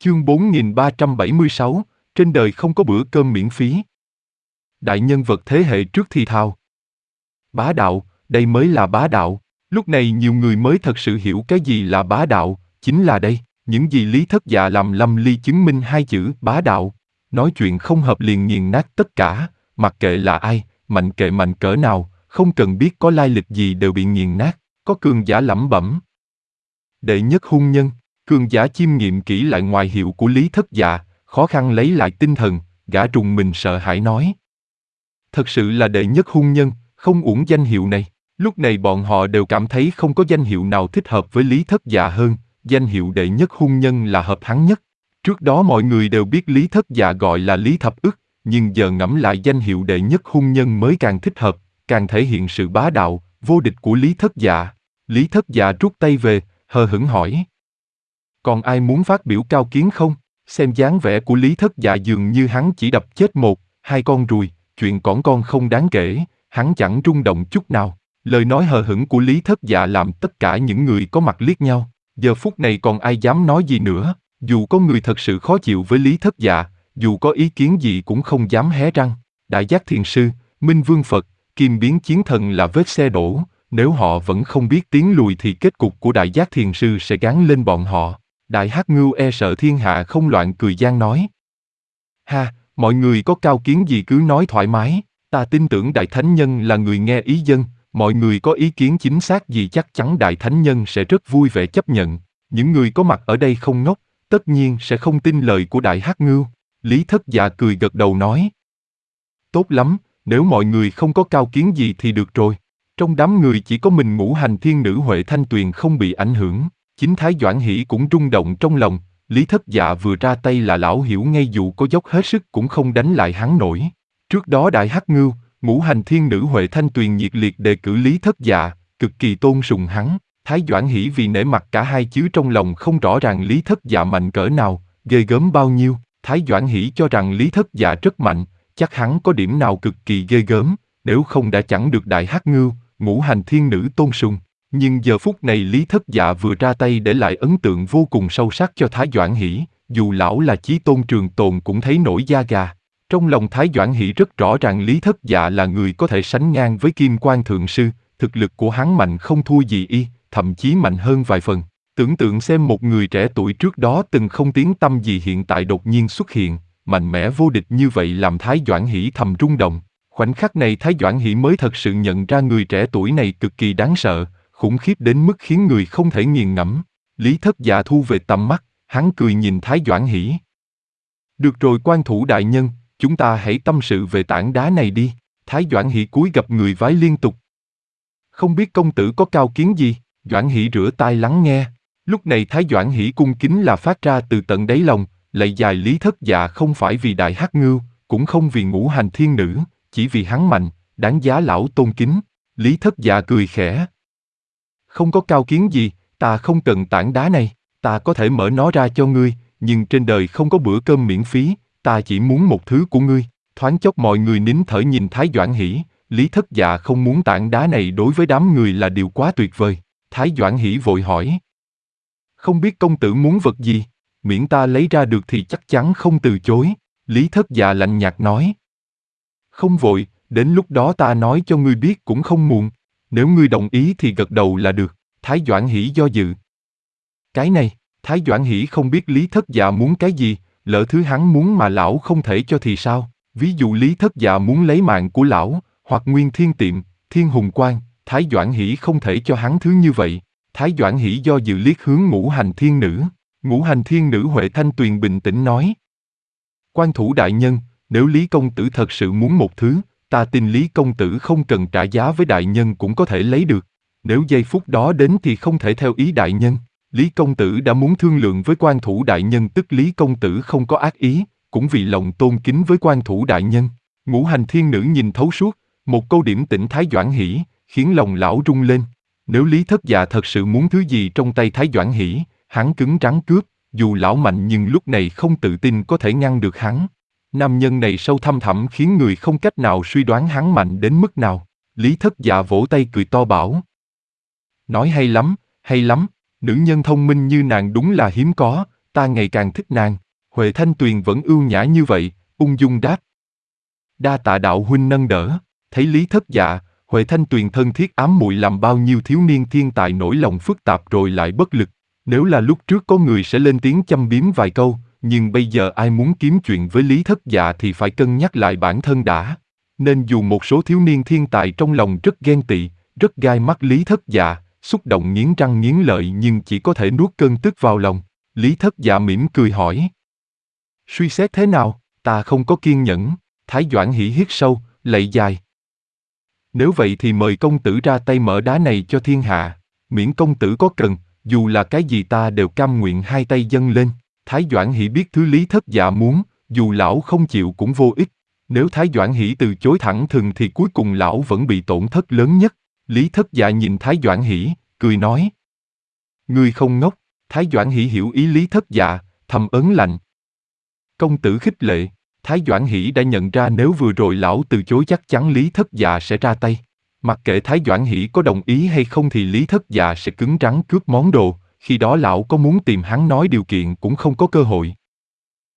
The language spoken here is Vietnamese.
Chương 4376, trên đời không có bữa cơm miễn phí. Đại nhân vật thế hệ trước thì thào. Bá đạo, đây mới là bá đạo. Lúc này nhiều người mới thật sự hiểu cái gì là bá đạo, chính là đây, những gì Lý Thất Dạ làm lâm ly chứng minh hai chữ bá đạo. Nói chuyện không hợp liền nghiền nát tất cả, mặc kệ là ai, mạnh kệ mạnh cỡ nào, không cần biết có lai lịch gì đều bị nghiền nát. Có cường giả lẩm bẩm. Đệ nhất hung nhân. Cường giả chiêm nghiệm kỹ lại ngoại hiệu của Lý Thất Dạ, khó khăn lấy lại tinh thần, gã trùng mình sợ hãi nói. Thật sự là đệ nhất hung nhân, không uổng danh hiệu này. Lúc này bọn họ đều cảm thấy không có danh hiệu nào thích hợp với Lý Thất Dạ hơn, danh hiệu đệ nhất hung nhân là hợp hắn nhất. Trước đó mọi người đều biết Lý Thất Dạ gọi là Lý Thập Ức, nhưng giờ ngẫm lại danh hiệu đệ nhất hung nhân mới càng thích hợp, càng thể hiện sự bá đạo, vô địch của Lý Thất Dạ. Lý Thất Dạ rút tay về, hờ hững hỏi. Còn ai muốn phát biểu cao kiến không? Xem dáng vẻ của Lý Thất Dạ dường như hắn chỉ đập chết một, hai con ruồi, chuyện cỏn con không đáng kể, hắn chẳng rung động chút nào. Lời nói hờ hững của Lý Thất Dạ làm tất cả những người có mặt liếc nhau. Giờ phút này còn ai dám nói gì nữa, dù có người thật sự khó chịu với Lý Thất Dạ, dù có ý kiến gì cũng không dám hé răng. Đại Giác Thiền Sư, Minh Vương Phật, Kim Biến Chiến Thần là vết xe đổ, nếu họ vẫn không biết tiến lùi thì kết cục của Đại Giác Thiền Sư sẽ gán lên bọn họ. Đại Hắc Ngưu e sợ thiên hạ không loạn cười gian nói. Ha, mọi người có cao kiến gì cứ nói thoải mái, ta tin tưởng Đại Thánh Nhân là người nghe ý dân, mọi người có ý kiến chính xác gì chắc chắn Đại Thánh Nhân sẽ rất vui vẻ chấp nhận. Những người có mặt ở đây không ngốc, tất nhiên sẽ không tin lời của Đại Hắc Ngưu. Lý Thất Dạ cười gật đầu nói. Tốt lắm, nếu mọi người không có cao kiến gì thì được rồi. Trong đám người chỉ có mình Ngũ Hành Thiên Nữ Huệ Thanh Tuyền không bị ảnh hưởng. Chính Thái Doãn Hỷ cũng rung động trong lòng, Lý Thất Dạ vừa ra tay là lão hiểu ngay dù có dốc hết sức cũng không đánh lại hắn nổi. Trước đó Đại Hắc Ngưu, Ngũ Hành Thiên Nữ Huệ Thanh Tuyền nhiệt liệt đề cử Lý Thất Dạ, cực kỳ tôn sùng hắn. Thái Doãn Hỷ vì nể mặt cả hai chứ trong lòng không rõ ràng Lý Thất Dạ mạnh cỡ nào, ghê gớm bao nhiêu. Thái Doãn Hỷ cho rằng Lý Thất Dạ rất mạnh, chắc hắn có điểm nào cực kỳ ghê gớm, nếu không đã chẳng được Đại Hắc Ngưu, Ngũ Hành Thiên Nữ tôn sùng. Nhưng giờ phút này Lý Thất Dạ vừa ra tay để lại ấn tượng vô cùng sâu sắc cho Thái Doãn Hỷ, dù lão là Chí Tôn Trường Tồn cũng thấy nổi da gà. Trong lòng Thái Doãn Hỷ rất rõ ràng Lý Thất Dạ là người có thể sánh ngang với Kim Quan Thượng Sư, thực lực của hắn mạnh không thua gì y, thậm chí mạnh hơn vài phần. Tưởng tượng xem một người trẻ tuổi trước đó từng không tiếng tăm gì hiện tại đột nhiên xuất hiện, mạnh mẽ vô địch như vậy làm Thái Doãn Hỷ thầm rung động. Khoảnh khắc này Thái Doãn Hỷ mới thật sự nhận ra người trẻ tuổi này cực kỳ đáng sợ, khủng khiếp đến mức khiến người không thể nghiền ngẫm. Lý Thất Dạ thu về tầm mắt, hắn cười nhìn Thái Doãn Hỷ. Được rồi Quan Thủ đại nhân, chúng ta hãy tâm sự về tảng đá này đi. Thái Doãn Hỷ cúi gập người vái liên tục. Không biết công tử có cao kiến gì? Doãn Hỷ rửa tai lắng nghe. Lúc này Thái Doãn Hỷ cung kính là phát ra từ tận đáy lòng, lạy dài Lý Thất Dạ không phải vì Đại Hắc Ngưu, cũng không vì Ngũ Hành Thiên Nữ, chỉ vì hắn mạnh, đáng giá lão tôn kính. Lý Thất Dạ cười khẽ. Không có cao kiến gì, ta không cần tảng đá này, ta có thể mở nó ra cho ngươi, nhưng trên đời không có bữa cơm miễn phí, ta chỉ muốn một thứ của ngươi. Thoáng chốc mọi người nín thở nhìn Thái Doãn Hỷ, Lý Thất Dạ không muốn tảng đá này đối với đám người là điều quá tuyệt vời. Thái Doãn Hỷ vội hỏi. Không biết công tử muốn vật gì, miễn ta lấy ra được thì chắc chắn không từ chối. Lý Thất Dạ lạnh nhạt nói. Không vội, đến lúc đó ta nói cho ngươi biết cũng không muộn. Nếu ngươi đồng ý thì gật đầu là được. Thái Doãn Hỷ do dự. Cái này, Thái Doãn Hỷ không biết Lý Thất Dạ muốn cái gì, lỡ thứ hắn muốn mà lão không thể cho thì sao? Ví dụ Lý Thất Dạ muốn lấy mạng của lão, hoặc Nguyên Thiên Tiệm, Thiên Hùng Quang, Thái Doãn Hỷ không thể cho hắn thứ như vậy. Thái Doãn Hỷ do dự liếc hướng Ngũ Hành Thiên Nữ. Ngũ Hành Thiên Nữ Huệ Thanh Tuyền bình tĩnh nói. Quan Thủ đại nhân, nếu Lý công tử thật sự muốn một thứ, ta tin Lý công tử không cần trả giá với đại nhân cũng có thể lấy được. Nếu giây phút đó đến thì không thể theo ý đại nhân. Lý công tử đã muốn thương lượng với Quan Thủ đại nhân tức Lý công tử không có ác ý, cũng vì lòng tôn kính với Quan Thủ đại nhân. Ngũ Hành Thiên Nữ nhìn thấu suốt, một câu điểm tỉnh Thái Doãn Hỷ, khiến lòng lão rung lên. Nếu Lý Thất Dạ thật sự muốn thứ gì trong tay Thái Doãn Hỷ, hắn cứng rắn cướp, dù lão mạnh nhưng lúc này không tự tin có thể ngăn được hắn. Nam nhân này sâu thăm thẳm khiến người không cách nào suy đoán hắn mạnh đến mức nào. Lý Thất Dạ vỗ tay cười to bảo. Nói hay lắm, nữ nhân thông minh như nàng đúng là hiếm có, ta ngày càng thích nàng. Huệ Thanh Tuyền vẫn ưu nhã như vậy, ung dung đáp. Đa tạ đạo huynh nâng đỡ. Thấy Lý Thất Dạ, Huệ Thanh Tuyền thân thiết ám muội làm bao nhiêu thiếu niên thiên tài nổi lòng phức tạp rồi lại bất lực. Nếu là lúc trước có người sẽ lên tiếng châm biếm vài câu, nhưng bây giờ ai muốn kiếm chuyện với Lý Thất Dạ thì phải cân nhắc lại bản thân đã. Nên dù một số thiếu niên thiên tài trong lòng rất ghen tị, rất gai mắt Lý Thất Dạ, xúc động nghiến răng nghiến lợi nhưng chỉ có thể nuốt cơn tức vào lòng. Lý Thất Dạ mỉm cười hỏi. Suy xét thế nào? Ta không có kiên nhẫn. Thái Doãn Hỷ hít sâu, lạy dài. Nếu vậy thì mời công tử ra tay mở đá này cho thiên hạ. Miễn công tử có cần, dù là cái gì ta đều cam nguyện hai tay dâng lên. Thái Doãn Hỷ biết thứ Lý Thất Dạ muốn, dù lão không chịu cũng vô ích. Nếu Thái Doãn Hỷ từ chối thẳng thừng thì cuối cùng lão vẫn bị tổn thất lớn nhất. Lý Thất Dạ nhìn Thái Doãn Hỷ, cười nói. Ngươi không ngốc. Thái Doãn Hỷ hiểu ý Lý Thất Dạ, thầm ớn lạnh. Công tử khích lệ. Thái Doãn Hỷ đã nhận ra nếu vừa rồi lão từ chối chắc chắn Lý Thất Dạ sẽ ra tay. Mặc kệ Thái Doãn Hỷ có đồng ý hay không thì Lý Thất Dạ sẽ cứng rắn cướp món đồ, khi đó lão có muốn tìm hắn nói điều kiện cũng không có cơ hội.